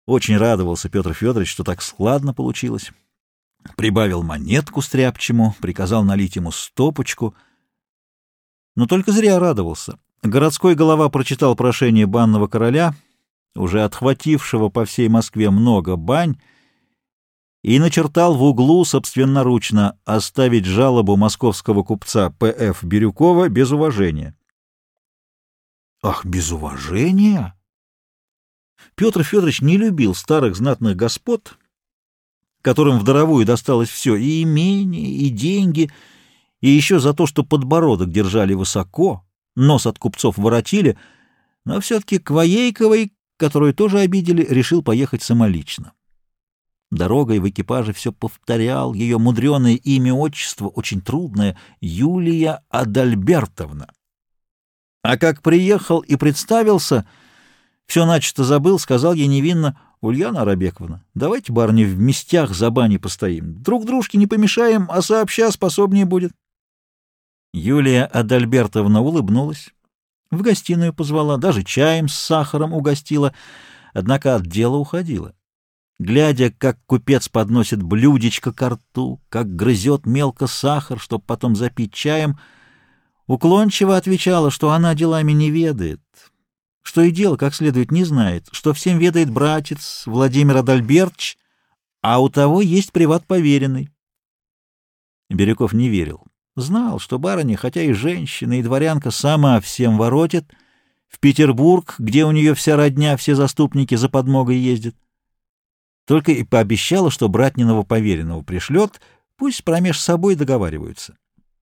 Очень радовался Петр Федорович, что так складно получилось. Прибавил монетку стряпчему, приказал налить ему стопочку. Но только зря радовался. Городской голова прочитал прошение банного короля, уже отхватившего по всей Москве много бань, и начертал в углу собственноручно оставить жалобу московского купца П.Ф. Бирюкова без уважения. Ах, без уважения? Петр Федорович не любил старых знатных господ, которым в даровую досталось все, и имение, и деньги, и еще за то, что подбородок держали высоко, нос от купцов воротили, но все-таки к Воейковой, которую тоже обидели, решил поехать самолично. Дорогой в экипаже все повторял ее мудреное имя-отчество, очень трудное — Юлия Адальбертовна. А как приехал и представился, все начисто забыл, сказал ей невинно: «Ульяна Арабековна, давайте, барыня, в местях за баней постоим. Друг дружке не помешаем, а сообща способнее будет». Юлия Адальбертовна улыбнулась, в гостиную позвала, даже чаем с сахаром угостила, однако от дела уходила. Глядя, как купец подносит блюдечко ко рту, как грызет мелко сахар, чтобы потом запить чаем, уклончиво отвечала, что она делами не ведает, что и дело как следует не знает, что всем ведает братец Владимир Адальбертович, а у того есть приват-поверенный. Бирюков не верил. Знал, что барыня, хотя и женщина, и дворянка, сама всем воротит, в Петербург, где у нее вся родня, все заступники за подмогой ездят. Только и пообещала, что братниного поверенного пришлет, пусть промеж собой договариваются.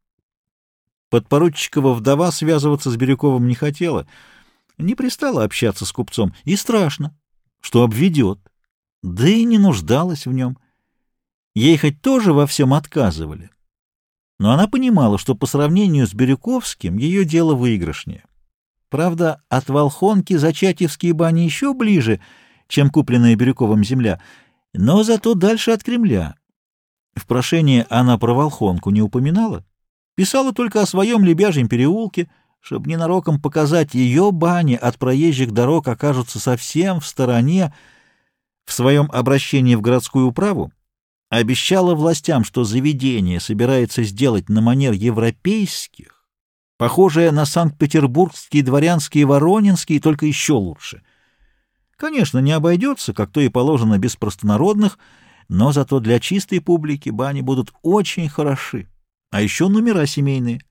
Подпоручикова вдова связываться с Бирюковым не хотела, не пристала общаться с купцом, и страшно, что обведет, да и не нуждалась в нем. Ей хоть тоже во всем отказывали, но она понимала, что по сравнению с Бирюковским ее дело выигрышнее. Правда, от Волхонки Зачатьевские бани еще ближе, чем купленная Бирюковым земля, но зато дальше от Кремля. В прошении она про Волхонку не упоминала, писала только о своем Лебяжьем переулке, чтобы ненароком показать, ее бани от проезжих дорог окажутся совсем в стороне. В своем обращении в городскую управу обещала властям, что заведение собирается сделать на манер европейских, похожее на санкт-петербургские, дворянские, воронинские, только еще лучше. Конечно, не обойдется, как то и положено, без простонародных, но зато для чистой публики бани будут очень хороши, а еще номера семейные.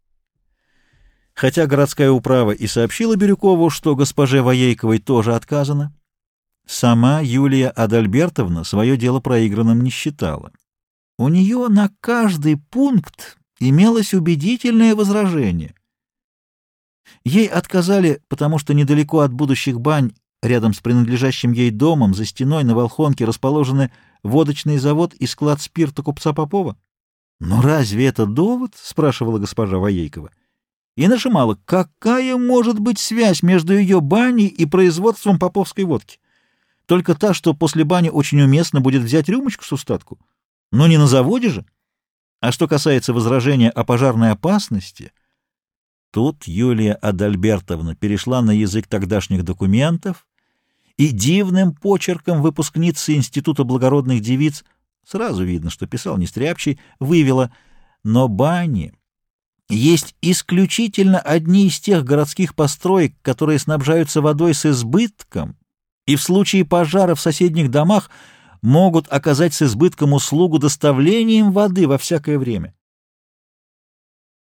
Хотя городская управа и сообщила Бирюкову, что госпоже Воейковой тоже отказано, сама Юлия Адальбертовна свое дело проигранным не считала. У нее на каждый пункт имелось убедительное возражение. Ей отказали, потому что недалеко от будущих бань, рядом с принадлежащим ей домом, за стеной на Волхонке расположены водочный завод и склад спирта купца Попова. «Но разве это довод?» — спрашивала госпожа Воейкова. И нажимала, какая может быть связь между ее баней и производством поповской водки. Только та, что после бани очень уместно будет взять рюмочку с устатку. Но не на заводе же. А что касается возражения о пожарной опасности, тут Юлия Адальбертовна перешла на язык тогдашних документов и дивным почерком выпускницы Института благородных девиц, сразу видно, что писал не стряпчий, вывела: но бани есть исключительно одни из тех городских построек, которые снабжаются водой с избытком и в случае пожара в соседних домах могут оказать с избытком услугу доставлением воды во всякое время.